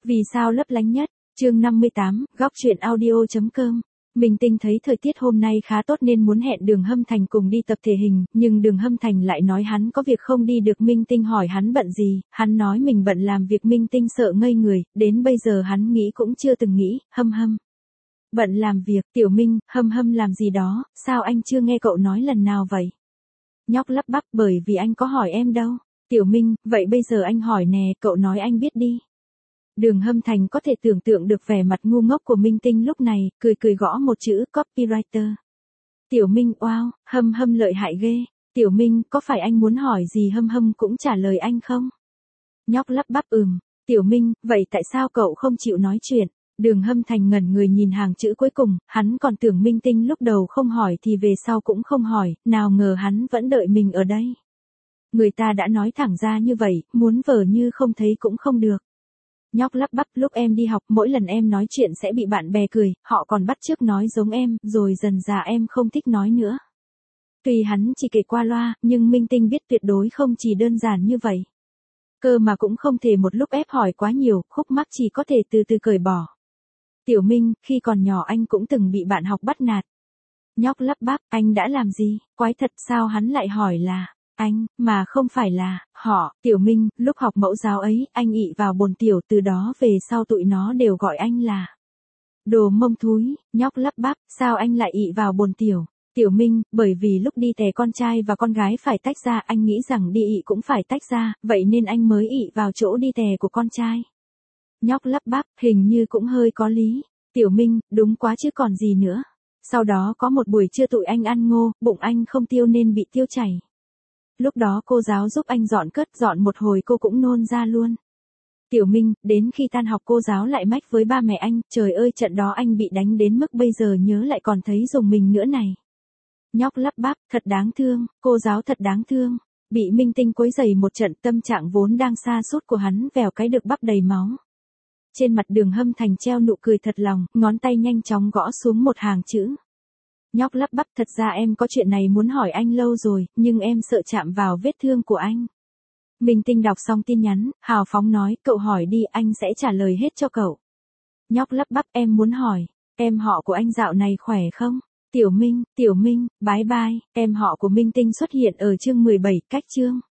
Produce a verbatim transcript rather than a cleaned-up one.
Vì sao lấp lánh nhất? Chương năm mươi tám, góc truyện audio chấm com. Minh Tinh thấy thời tiết hôm nay khá tốt nên muốn hẹn Đường Hâm Thành cùng đi tập thể hình, nhưng Đường Hâm Thành lại nói hắn có việc không đi được. Minh Tinh hỏi hắn bận gì, hắn nói mình bận làm việc. Minh Tinh sợ ngây người, đến bây giờ hắn nghĩ cũng chưa từng nghĩ. Hâm Hâm bận làm việc. Tiểu Minh, Hâm Hâm làm gì đó, sao anh chưa nghe cậu nói lần nào vậy? Nhóc lắp bắp, bởi vì anh có hỏi em đâu. Tiểu Minh, vậy bây giờ anh hỏi nè, cậu nói anh biết đi. Đường Hâm Thành có thể tưởng tượng được vẻ mặt ngu ngốc của Minh Tinh lúc này, cười cười gõ một chữ copywriter. Tiểu Minh, wow, Hâm Hâm lợi hại ghê. Tiểu Minh, có phải anh muốn hỏi gì Hâm Hâm cũng trả lời anh không? Nhóc lắp bắp ừm. Tiểu Minh, vậy tại sao cậu không chịu nói chuyện? Đường Hâm Thành ngẩn người nhìn hàng chữ cuối cùng, hắn còn tưởng Minh Tinh lúc đầu không hỏi thì về sau cũng không hỏi, nào ngờ hắn vẫn đợi mình ở đây. Người ta đã nói thẳng ra như vậy, muốn vờ như không thấy cũng không được. Nhóc lắp bắp, lúc em đi học mỗi lần em nói chuyện sẽ bị bạn bè cười, họ còn bắt chước nói giống em, rồi dần dà em không thích nói nữa. Tuy hắn chỉ kể qua loa, nhưng Minh Tinh biết tuyệt đối không chỉ đơn giản như vậy. Cơ mà cũng không thể một lúc ép hỏi quá nhiều, khúc mắc chỉ có thể từ từ cởi bỏ. Tiểu Minh, khi còn nhỏ anh cũng từng bị bạn học bắt nạt. Nhóc lắp bắp, anh đã làm gì? Quái thật, sao hắn lại hỏi là anh, mà không phải là họ. Tiểu Minh, lúc học mẫu giáo ấy, anh ị vào bồn tiểu, từ đó về sau tụi nó đều gọi anh là đồ mông thúi. Nhóc lắp bắp, sao anh lại ị vào bồn tiểu? Tiểu Minh, bởi vì lúc đi tè con trai và con gái phải tách ra, anh nghĩ rằng đi ị cũng phải tách ra, vậy nên anh mới ị vào chỗ đi tè của con trai. Nhóc lắp bắp, hình như cũng hơi có lý. Tiểu Minh, đúng quá chứ còn gì nữa. Sau đó có một buổi trưa tụi anh ăn ngô, bụng anh không tiêu nên bị tiêu chảy. Lúc đó cô giáo giúp anh dọn cất, dọn một hồi cô cũng nôn ra luôn. Tiểu Minh, đến khi tan học cô giáo lại mách với ba mẹ anh, trời ơi trận đó anh bị đánh đến mức bây giờ nhớ lại còn thấy rùng mình nữa này. Nhóc lắp bắp, thật đáng thương, cô giáo thật đáng thương. Bị Minh Tinh quấy rầy một trận, tâm trạng vốn đang sa sút của hắn vèo cái được bắp đầy máu. Trên mặt Đường Hâm Thành treo nụ cười thật lòng, ngón tay nhanh chóng gõ xuống một hàng chữ. Nhóc lắp bắp, thật ra em có chuyện này muốn hỏi anh lâu rồi, nhưng em sợ chạm vào vết thương của anh. Minh Tinh đọc xong tin nhắn, hào phóng nói, cậu hỏi đi, anh sẽ trả lời hết cho cậu. Nhóc lắp bắp, em muốn hỏi, em họ của anh dạo này khỏe không? Tiểu Minh, Tiểu Minh, bye bye. Em họ của Minh Tinh xuất hiện ở chương mười bảy, cách chương.